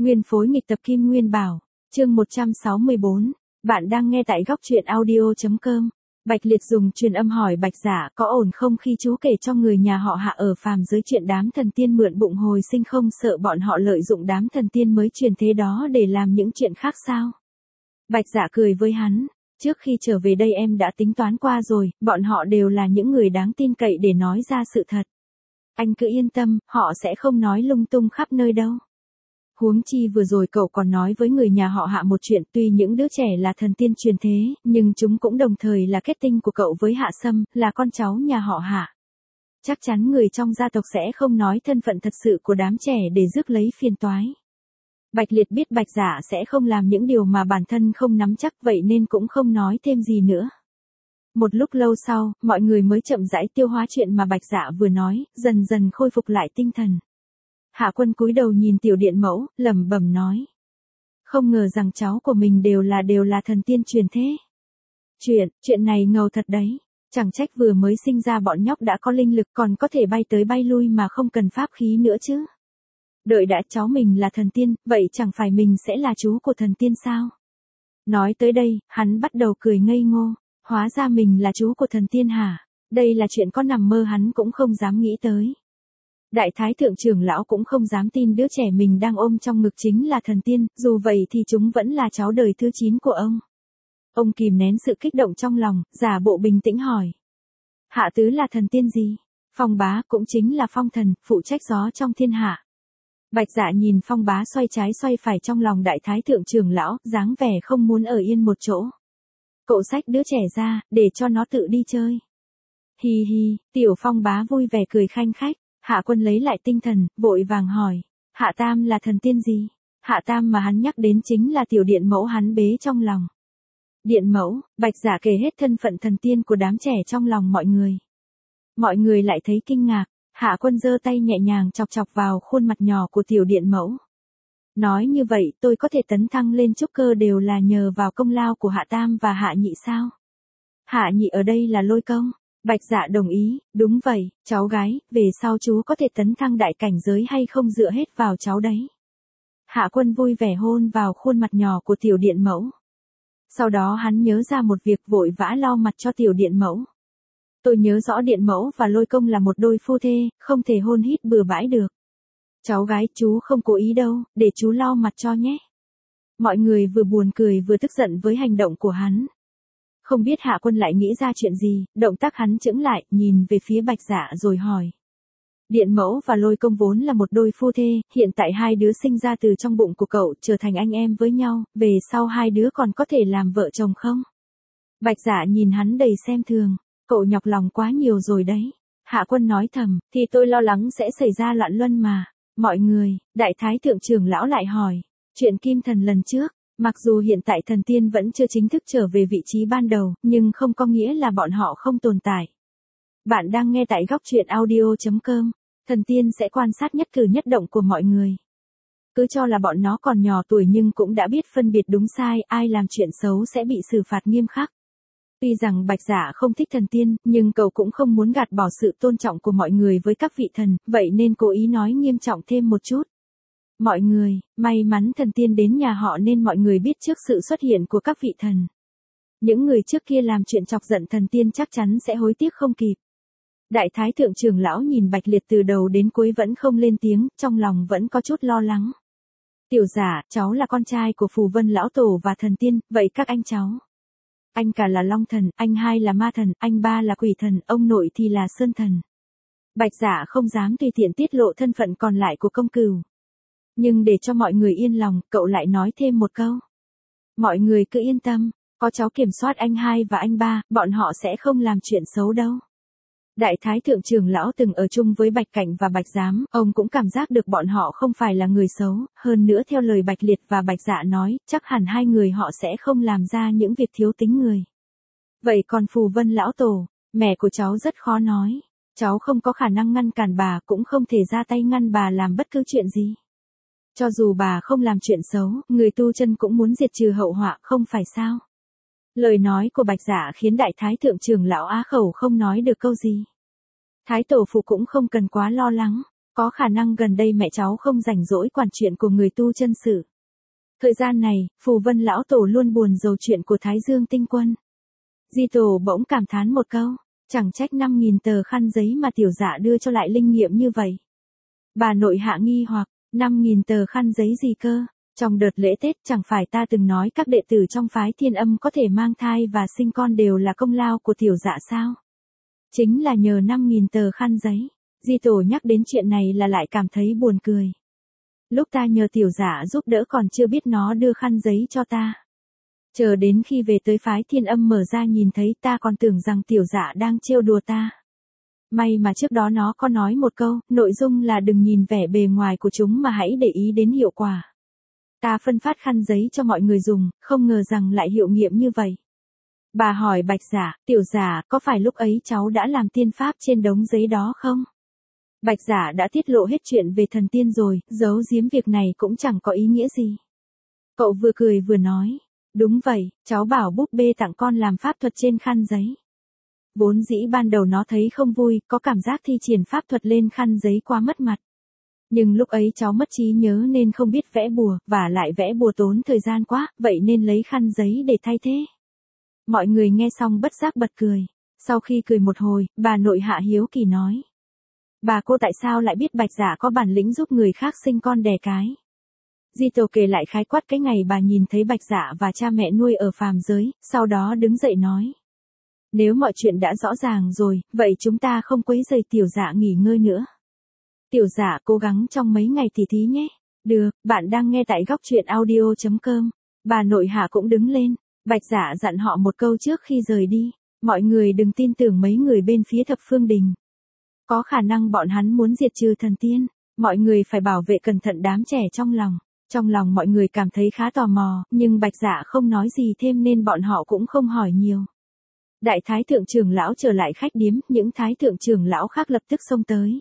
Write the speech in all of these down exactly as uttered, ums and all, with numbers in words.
Nguyên phối nghịch tập Kim Nguyên Bảo, chương một trăm sáu mươi bốn. Bạn đang nghe tại góc truyện audio chấm com. Bạch Liệt dùng truyền âm hỏi Bạch Dạ có ổn không khi chú kể cho người nhà họ Hạ ở phàm giới chuyện đám thần tiên mượn bụng hồi sinh, không sợ bọn họ lợi dụng đám thần tiên mới truyền thế đó để làm những chuyện khác sao? Bạch Dạ cười với hắn, trước khi trở về đây em đã tính toán qua rồi, bọn họ đều là những người đáng tin cậy để nói ra sự thật. Anh cứ yên tâm, họ sẽ không nói lung tung khắp nơi đâu. Huống chi vừa rồi cậu còn nói với người nhà họ Hạ một chuyện, tuy những đứa trẻ là thần tiên truyền thế, nhưng chúng cũng đồng thời là kết tinh của cậu với Hạ Sâm, là con cháu nhà họ Hạ. Chắc chắn người trong gia tộc sẽ không nói thân phận thật sự của đám trẻ để rước lấy phiền toái. Bạch Liệt biết Bạch Dạ sẽ không làm những điều mà bản thân không nắm chắc, vậy nên cũng không nói thêm gì nữa. Một lúc lâu sau, mọi người mới chậm rãi tiêu hóa chuyện mà Bạch Dạ vừa nói, dần dần khôi phục lại tinh thần. Hạ Quân cúi đầu nhìn tiểu điện mẫu, lẩm bẩm nói. Không ngờ rằng cháu của mình đều là đều là thần tiên truyền thế. Chuyện, chuyện này ngầu thật đấy. Chẳng trách vừa mới sinh ra bọn nhóc đã có linh lực, còn có thể bay tới bay lui mà không cần pháp khí nữa chứ. Đợi đã cháu mình là thần tiên, vậy chẳng phải mình sẽ là chú của thần tiên sao? Nói tới đây, hắn bắt đầu cười ngây ngô. Hóa ra mình là chú của thần tiên hả? Đây là chuyện có nằm mơ hắn cũng không dám nghĩ tới. Đại Thái Thượng trưởng lão cũng không dám tin đứa trẻ mình đang ôm trong ngực chính là thần tiên, dù vậy thì chúng vẫn là cháu đời thứ chín của ông. Ông kìm nén sự kích động trong lòng, giả bộ bình tĩnh hỏi. Hạ tứ là thần tiên gì? Phong bá cũng chính là phong thần, phụ trách gió trong thiên hạ. Bạch Dạ nhìn Phong bá xoay trái xoay phải trong lòng Đại Thái Thượng trưởng lão, dáng vẻ không muốn ở yên một chỗ. Cậu xách đứa trẻ ra, để cho nó tự đi chơi. Hi hi, tiểu Phong bá vui vẻ cười khanh khách. Hạ Quân lấy lại tinh thần, vội vàng hỏi. Hạ Tam là thần tiên gì? Hạ Tam mà hắn nhắc đến chính là tiểu điện mẫu hắn bế trong lòng. Điện mẫu, Bạch Dạ kể hết thân phận thần tiên của đám trẻ trong lòng mọi người. Mọi người lại thấy kinh ngạc. Hạ Quân giơ tay nhẹ nhàng chọc chọc vào khuôn mặt nhỏ của tiểu điện mẫu. Nói như vậy tôi có thể tấn thăng lên trúc cơ đều là nhờ vào công lao của Hạ Tam và Hạ Nhị sao? Hạ Nhị ở đây là Lôi Công. Bạch Dạ đồng ý, đúng vậy, cháu gái, về sau chú có thể tấn thăng đại cảnh giới hay không dựa hết vào cháu đấy. Hạ Quân vui vẻ hôn vào khuôn mặt nhỏ của tiểu điện mẫu. Sau đó hắn nhớ ra một việc, vội vã lau mặt cho tiểu điện mẫu. Tôi nhớ rõ điện mẫu và Lôi Công là một đôi phu thê, không thể hôn hít bừa bãi được. Cháu gái, chú không cố ý đâu, để chú lau mặt cho nhé. Mọi người vừa buồn cười vừa tức giận với hành động của hắn. Không biết Hạ Quân lại nghĩ ra chuyện gì, động tác hắn chững lại, nhìn về phía Bạch Dạ rồi hỏi. Điện mẫu và Lôi Công vốn là một đôi phu thê, hiện tại hai đứa sinh ra từ trong bụng của cậu, trở thành anh em với nhau, về sau hai đứa còn có thể làm vợ chồng không? Bạch Dạ nhìn hắn đầy xem thường, cậu nhọc lòng quá nhiều rồi đấy. Hạ Quân nói thầm, thì tôi lo lắng sẽ xảy ra loạn luân mà. Mọi người, Đại Thái Thượng trưởng lão lại hỏi, chuyện Kim Thần lần trước. Mặc dù hiện tại thần tiên vẫn chưa chính thức trở về vị trí ban đầu, nhưng không có nghĩa là bọn họ không tồn tại. Bạn đang nghe tại góc truyện audio chấm com. Thần tiên sẽ quan sát nhất cử nhất động của mọi người. Cứ cho là bọn nó còn nhỏ tuổi nhưng cũng đã biết phân biệt đúng sai, ai làm chuyện xấu sẽ bị xử phạt nghiêm khắc. Tuy rằng Bạch Dạ không thích thần tiên, nhưng cậu cũng không muốn gạt bỏ sự tôn trọng của mọi người với các vị thần, vậy nên cố ý nói nghiêm trọng thêm một chút. Mọi người, may mắn thần tiên đến nhà họ nên mọi người biết trước sự xuất hiện của các vị thần. Những người trước kia làm chuyện chọc giận thần tiên chắc chắn sẽ hối tiếc không kịp. Đại Thái Thượng trưởng lão nhìn Bạch Liệt từ đầu đến cuối vẫn không lên tiếng, trong lòng vẫn có chút lo lắng. Tiểu Giả, cháu là con trai của Phù Vân lão tổ và thần tiên, vậy các anh cháu? Anh cả là Long thần, anh hai là Ma thần, anh ba là Quỷ thần, ông nội thì là Sơn thần. Bạch Dạ không dám tùy tiện tiết lộ thân phận còn lại của công cừu. Nhưng để cho mọi người yên lòng, cậu lại nói thêm một câu. Mọi người cứ yên tâm, có cháu kiểm soát anh hai và anh ba, bọn họ sẽ không làm chuyện xấu đâu. Đại Thái Thượng trưởng lão từng ở chung với Bạch Cảnh và Bạch Giám, ông cũng cảm giác được bọn họ không phải là người xấu, hơn nữa theo lời Bạch Liệt và Bạch Dạ nói, chắc hẳn hai người họ sẽ không làm ra những việc thiếu tính người. Vậy còn Phù Vân lão tổ, mẹ của cháu rất khó nói, cháu không có khả năng ngăn cản bà, cũng không thể ra tay ngăn bà làm bất cứ chuyện gì. Cho dù bà không làm chuyện xấu, người tu chân cũng muốn diệt trừ hậu họa, không phải sao? Lời nói của Bạch Dạ khiến Đại Thái Thượng trưởng lão á khẩu không nói được câu gì. Thái tổ phụ cũng không cần quá lo lắng. Có khả năng gần đây mẹ cháu không rảnh rỗi quản chuyện của người tu chân sự. Thời gian này, Phù Vân lão tổ luôn buồn rầu chuyện của Thái Dương tinh quân. Di tổ bỗng cảm thán một câu, chẳng trách năm nghìn tờ khăn giấy mà tiểu dạ đưa cho lại linh nghiệm như vậy. Bà nội hạ nghi hoặc, năm nghìn tờ khăn giấy gì cơ? Trong đợt lễ Tết chẳng phải ta từng nói các đệ tử trong phái Thiên Âm có thể mang thai và sinh con đều là công lao của tiểu dạ sao? Chính là nhờ năm nghìn tờ khăn giấy. Di tổ nhắc đến chuyện này là lại cảm thấy buồn cười. Lúc ta nhờ tiểu dạ giúp đỡ còn chưa biết nó đưa khăn giấy cho ta. Chờ đến khi về tới phái Thiên Âm mở ra nhìn thấy ta còn tưởng rằng tiểu dạ đang trêu đùa ta. May mà trước đó nó có nói một câu, nội dung là đừng nhìn vẻ bề ngoài của chúng mà hãy để ý đến hiệu quả. Ta phân phát khăn giấy cho mọi người dùng, không ngờ rằng lại hiệu nghiệm như vậy. Bà hỏi Bạch Giả, tiểu giả, có phải lúc ấy cháu đã làm tiên pháp trên đống giấy đó không? Bạch Giả đã tiết lộ hết chuyện về thần tiên rồi, giấu giếm việc này cũng chẳng có ý nghĩa gì. Cậu vừa cười vừa nói, đúng vậy, cháu bảo búp bê tặng con làm pháp thuật trên khăn giấy. Vốn dĩ ban đầu nó thấy không vui, có cảm giác thi triển pháp thuật lên khăn giấy quá mất mặt. Nhưng lúc ấy cháu mất trí nhớ nên không biết vẽ bùa, và lại vẽ bùa tốn thời gian quá, vậy nên lấy khăn giấy để thay thế. Mọi người nghe xong bất giác bật cười. Sau khi cười một hồi, bà nội Hạ hiếu kỳ nói. Bà cô tại sao lại biết Bạch Giả có bản lĩnh giúp người khác sinh con đẻ cái? Di Tổ kể lại khái quát cái ngày bà nhìn thấy Bạch Giả và cha mẹ nuôi ở phàm giới, sau đó đứng dậy nói. Nếu mọi chuyện đã rõ ràng rồi, vậy chúng ta không quấy rầy tiểu Dạ nghỉ ngơi nữa. Tiểu Dạ cố gắng trong mấy ngày tỉ thí nhé. Được, bạn đang nghe tại góc truyện audio chấm com. Bà nội Hạ cũng đứng lên. Bạch Giả dặn họ một câu trước khi rời đi. Mọi người đừng tin tưởng mấy người bên phía Thập Phương Đình. Có khả năng bọn hắn muốn diệt trừ thần tiên. Mọi người phải bảo vệ cẩn thận đám trẻ trong lòng. Trong lòng mọi người cảm thấy khá tò mò, nhưng Bạch Giả không nói gì thêm nên bọn họ cũng không hỏi nhiều. Đại thái thượng trưởng lão trở lại khách điếm, những thái thượng trưởng lão khác lập tức xông tới.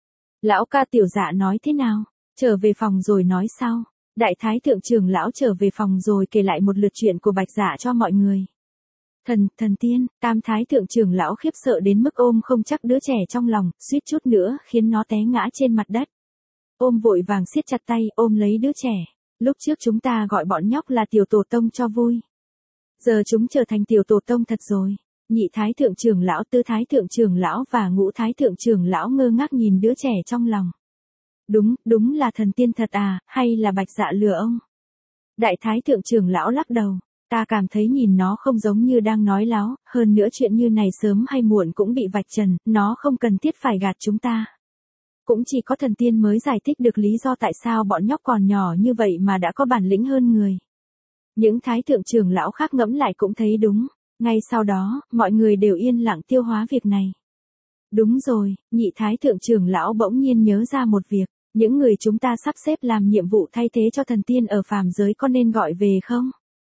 Lão ca tiểu Dạ nói thế nào? Trở về phòng rồi nói sau. Đại thái thượng trưởng lão trở về phòng rồi kể lại một lượt chuyện của Bạch Giả cho mọi người. Thần, thần tiên, tam thái thượng trưởng lão khiếp sợ đến mức ôm không chắc đứa trẻ trong lòng, suýt chút nữa khiến nó té ngã trên mặt đất. Ôm vội vàng siết chặt tay, ôm lấy đứa trẻ. Lúc trước chúng ta gọi bọn nhóc là tiểu tổ tông cho vui. Giờ chúng trở thành tiểu tổ tông thật rồi. Nhị thái thượng trưởng lão, tứ thái thượng trưởng lão và ngũ thái thượng trưởng lão ngơ ngác nhìn đứa trẻ trong lòng. Đúng, đúng là thần tiên thật à, hay là Bạch Dạ lừa ông? Đại thái thượng trưởng lão lắc đầu, ta cảm thấy nhìn nó không giống như đang nói láo, hơn nữa chuyện như này sớm hay muộn cũng bị vạch trần, nó không cần thiết phải gạt chúng ta. Cũng chỉ có thần tiên mới giải thích được lý do tại sao bọn nhóc còn nhỏ như vậy mà đã có bản lĩnh hơn người. Những thái thượng trưởng lão khác ngẫm lại cũng thấy đúng. Ngay sau đó, mọi người đều yên lặng tiêu hóa việc này. Đúng rồi, nhị thái thượng trưởng lão bỗng nhiên nhớ ra một việc. Những người chúng ta sắp xếp làm nhiệm vụ thay thế cho thần tiên ở phàm giới có nên gọi về không?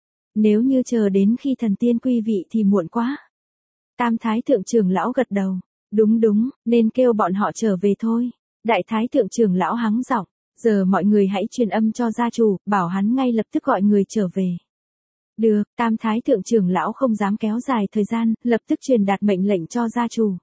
Nếu như chờ đến khi thần tiên quy vị thì muộn quá. Tam thái thượng trưởng lão gật đầu. Đúng đúng, nên kêu bọn họ trở về thôi. Đại thái thượng trưởng lão hắng giọng. Giờ mọi người hãy truyền âm cho gia chủ, bảo hắn ngay lập tức gọi người trở về. Được, tam thái thượng trưởng lão không dám kéo dài thời gian, lập tức truyền đạt mệnh lệnh cho gia chủ.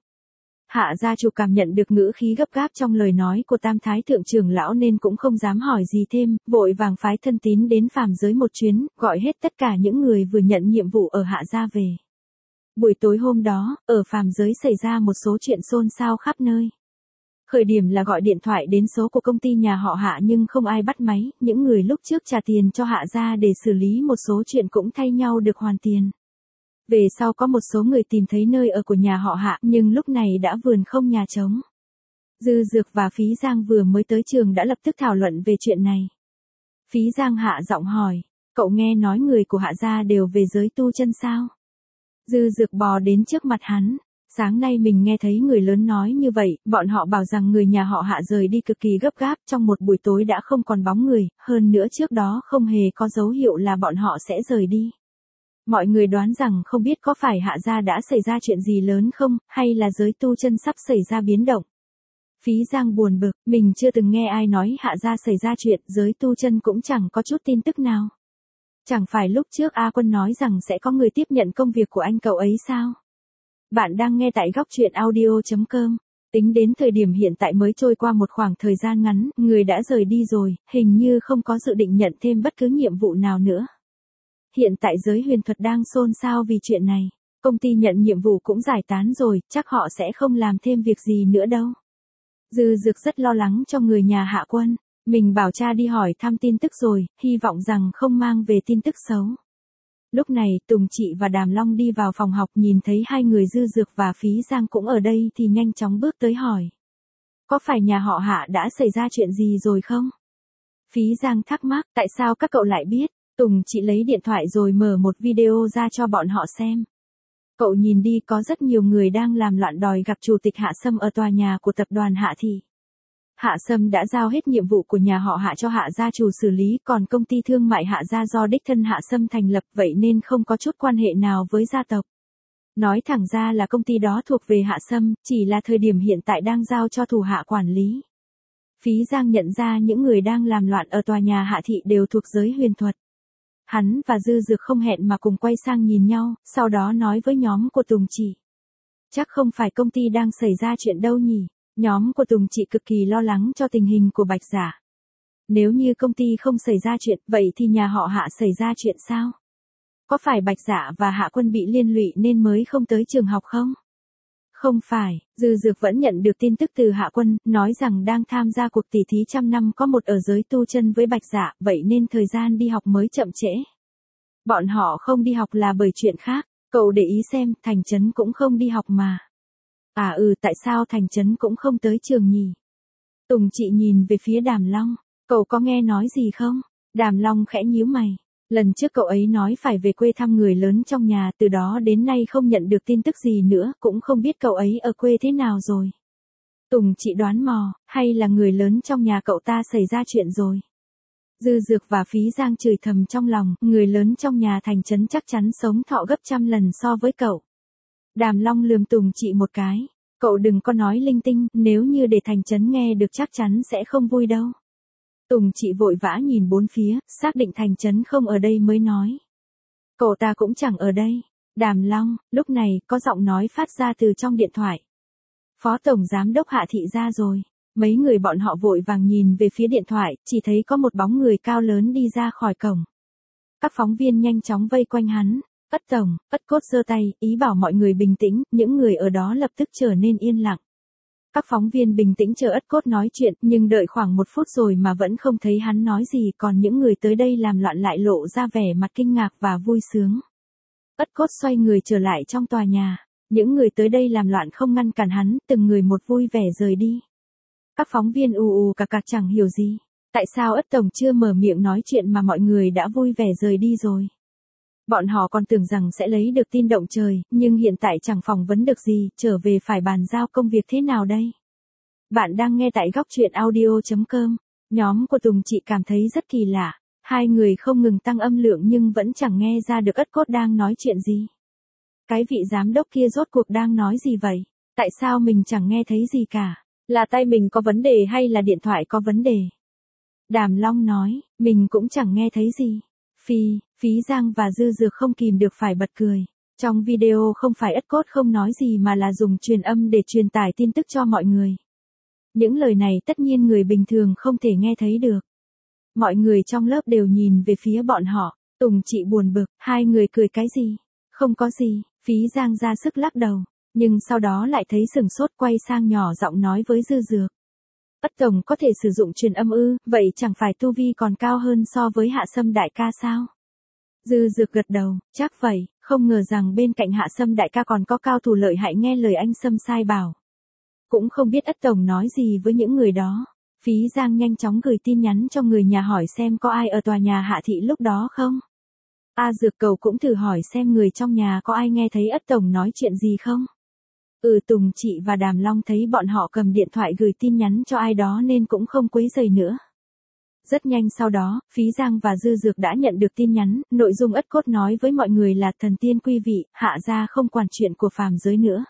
Hạ gia chủ cảm nhận được ngữ khí gấp gáp trong lời nói của tam thái thượng trưởng lão nên cũng không dám hỏi gì thêm, vội vàng phái thân tín đến phàm giới một chuyến, gọi hết tất cả những người vừa nhận nhiệm vụ ở hạ gia về. Buổi tối hôm đó, ở phàm giới xảy ra một số chuyện xôn xao khắp nơi. Khởi điểm là gọi điện thoại đến số của công ty nhà họ Hạ nhưng không ai bắt máy, những người lúc trước trả tiền cho Hạ gia để xử lý một số chuyện cũng thay nhau được hoàn tiền. Về sau có một số người tìm thấy nơi ở của nhà họ Hạ nhưng lúc này đã vườn không nhà trống. Dư Dược và Phí Giang vừa mới tới trường đã lập tức thảo luận về chuyện này. Phí Giang hạ giọng hỏi, cậu nghe nói người của Hạ gia đều về giới tu chân sao? Dư Dược bò đến trước mặt hắn. Sáng nay mình nghe thấy người lớn nói như vậy, bọn họ bảo rằng người nhà họ Hạ rời đi cực kỳ gấp gáp trong một buổi tối đã không còn bóng người, hơn nữa trước đó không hề có dấu hiệu là bọn họ sẽ rời đi. Mọi người đoán rằng không biết có phải Hạ gia đã xảy ra chuyện gì lớn không, hay là giới tu chân sắp xảy ra biến động. Phí Giang buồn bực, mình chưa từng nghe ai nói Hạ gia xảy ra chuyện, giới tu chân cũng chẳng có chút tin tức nào. Chẳng phải lúc trước A Quân nói rằng sẽ có người tiếp nhận công việc của anh cậu ấy sao? Bạn đang nghe tại góc truyện audio chấm com. Tính đến thời điểm hiện tại mới trôi qua một khoảng thời gian ngắn, người đã rời đi rồi, hình như không có dự định nhận thêm bất cứ nhiệm vụ nào nữa. Hiện tại giới huyền thuật đang xôn xao vì chuyện này. Công ty nhận nhiệm vụ cũng giải tán rồi, chắc họ sẽ không làm thêm việc gì nữa đâu. Dư Dược rất lo lắng cho người nhà Hạ Quân. Mình bảo cha đi hỏi thăm tin tức rồi, hy vọng rằng không mang về tin tức xấu. Lúc này, Tùng Trị và Đàm Long đi vào phòng học nhìn thấy hai người Dư Dược và Phí Giang cũng ở đây thì nhanh chóng bước tới hỏi. Có phải nhà họ Hạ đã xảy ra chuyện gì rồi không? Phí Giang thắc mắc, tại sao các cậu lại biết? Tùng Trị lấy điện thoại rồi mở một video ra cho bọn họ xem. Cậu nhìn đi, có rất nhiều người đang làm loạn đòi gặp Chủ tịch Hạ Sâm ở tòa nhà của tập đoàn Hạ Thị. Hạ Sâm đã giao hết nhiệm vụ của nhà họ Hạ cho Hạ gia chủ xử lý, còn công ty thương mại Hạ gia do đích thân Hạ Sâm thành lập, vậy nên không có chút quan hệ nào với gia tộc. Nói thẳng ra là công ty đó thuộc về Hạ Sâm, chỉ là thời điểm hiện tại đang giao cho thủ hạ quản lý. Phí Giang nhận ra những người đang làm loạn ở tòa nhà Hạ Thị đều thuộc giới huyền thuật. Hắn và Dư Dược không hẹn mà cùng quay sang nhìn nhau, sau đó nói với nhóm của Tùng Trị. Chắc không phải công ty đang xảy ra chuyện đâu nhỉ? Nhóm của Tùng Trị cực kỳ lo lắng cho tình hình của Bạch Giả. Nếu như công ty không xảy ra chuyện, vậy thì nhà họ Hạ xảy ra chuyện sao? Có phải Bạch Giả và Hạ Quân bị liên lụy nên mới không tới trường học không? Không phải, Dư Dược vẫn nhận được tin tức từ Hạ Quân, nói rằng đang tham gia cuộc tỷ thí trăm năm có một ở giới tu chân với Bạch Giả, vậy nên thời gian đi học mới chậm trễ. Bọn họ không đi học là bởi chuyện khác, cậu để ý xem, Thành Trấn cũng không đi học mà. À ừ, tại sao Thành Trấn cũng không tới trường nhỉ? Tùng Trị nhìn về phía Đàm Long, cậu có nghe nói gì không? Đàm Long khẽ nhíu mày. Lần trước cậu ấy nói phải về quê thăm người lớn trong nhà, từ đó đến nay không nhận được tin tức gì nữa, cũng không biết cậu ấy ở quê thế nào rồi. Tùng Trị đoán mò, hay là người lớn trong nhà cậu ta xảy ra chuyện rồi. Dư Dược và Phí Giang chửi thầm trong lòng, người lớn trong nhà Thành Trấn chắc chắn sống thọ gấp trăm lần so với cậu. Đàm Long lườm Tùng Trị một cái, cậu đừng có nói linh tinh, nếu như để Thành Trấn nghe được chắc chắn sẽ không vui đâu. Tùng Trị vội vã nhìn bốn phía, xác định Thành Trấn không ở đây mới nói. Cậu ta cũng chẳng ở đây. Đàm Long, lúc này, có giọng nói phát ra từ trong điện thoại. Phó Tổng Giám đốc Hạ Thị ra rồi. Mấy người bọn họ vội vàng nhìn về phía điện thoại, chỉ thấy có một bóng người cao lớn đi ra khỏi cổng. Các phóng viên nhanh chóng vây quanh hắn. Ất Tổng, Ất Cốt giơ tay, ý bảo mọi người bình tĩnh, những người ở đó lập tức trở nên yên lặng. Các phóng viên bình tĩnh chờ Ất Cốt nói chuyện, nhưng đợi khoảng một phút rồi mà vẫn không thấy hắn nói gì, còn những người tới đây làm loạn lại lộ ra vẻ mặt kinh ngạc và vui sướng. Ất Cốt xoay người trở lại trong tòa nhà. Những người tới đây làm loạn không ngăn cản hắn, từng người một vui vẻ rời đi. Các phóng viên ù ù cà cà chẳng hiểu gì. Tại sao Ất Tổng chưa mở miệng nói chuyện mà mọi người đã vui vẻ rời đi rồi? Bọn họ còn tưởng rằng sẽ lấy được tin động trời, nhưng hiện tại chẳng phỏng vấn được gì, trở về phải bàn giao công việc thế nào đây? Bạn đang nghe tại góc truyện audio chấm com. Nhóm của Tùng Trị cảm thấy rất kỳ lạ. Hai người không ngừng tăng âm lượng nhưng vẫn chẳng nghe ra được Ất Cốt đang nói chuyện gì. Cái vị giám đốc kia rốt cuộc đang nói gì vậy? Tại sao mình chẳng nghe thấy gì cả? Là tay mình có vấn đề hay là điện thoại có vấn đề? Đàm Long nói, mình cũng chẳng nghe thấy gì. Phi, Phí Giang và Dư Dược không kìm được phải bật cười. Trong video không phải Ất Cốt không nói gì mà là dùng truyền âm để truyền tải tin tức cho mọi người. Những lời này tất nhiên người bình thường không thể nghe thấy được. Mọi người trong lớp đều nhìn về phía bọn họ. Tùng Trị buồn bực, hai người cười cái gì? Không có gì, Phí Giang ra sức lắc đầu. Nhưng sau đó lại thấy sừng sốt, quay sang nhỏ giọng nói với Dư Dược. Ất Tổng có thể sử dụng truyền âm ư, vậy chẳng phải tu vi còn cao hơn so với Hạ Sâm đại ca sao? Dư Dược gật đầu, chắc vậy, không ngờ rằng bên cạnh Hạ Sâm đại ca còn có cao thủ lợi hại nghe lời anh Sâm sai bảo. Cũng không biết Ất Tổng nói gì với những người đó. Phí Giang nhanh chóng gửi tin nhắn cho người nhà hỏi xem có ai ở tòa nhà Hạ Thị lúc đó không. A Dược Cầu cũng thử hỏi xem người trong nhà có ai nghe thấy Ất Tổng nói chuyện gì không. Ừ, Tùng Trị và Đàm Long thấy bọn họ cầm điện thoại gửi tin nhắn cho ai đó nên cũng không quấy rầy nữa. Rất nhanh sau đó, Phí Giang và Dư Dược đã nhận được tin nhắn, nội dung Ất Cốt nói với mọi người là thần tiên quý vị, Hạ gia không quản chuyện của phàm giới nữa.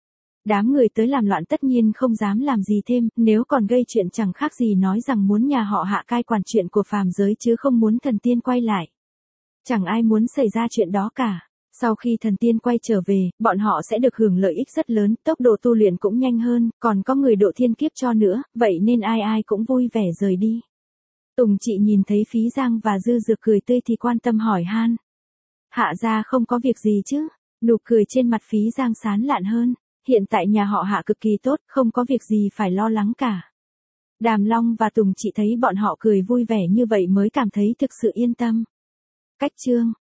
Đám người tới làm loạn tất nhiên không dám làm gì thêm, nếu còn gây chuyện chẳng khác gì nói rằng muốn nhà họ Hạ cai quản chuyện của phàm giới chứ không muốn thần tiên quay lại. Chẳng ai muốn xảy ra chuyện đó cả. Sau khi thần tiên quay trở về, bọn họ sẽ được hưởng lợi ích rất lớn, tốc độ tu luyện cũng nhanh hơn, còn có người độ thiên kiếp cho nữa, vậy nên ai ai cũng vui vẻ rời đi. Tùng Trị nhìn thấy Phí Giang và Dư Dược cười tươi thì quan tâm hỏi han. Hạ gia không có việc gì chứ? Nụ cười trên mặt Phí Giang sán lạn hơn. Hiện tại nhà họ Hạ cực kỳ tốt, không có việc gì phải lo lắng cả. Đàm Long và Tùng Trị thấy bọn họ cười vui vẻ như vậy mới cảm thấy thực sự yên tâm. Cách chương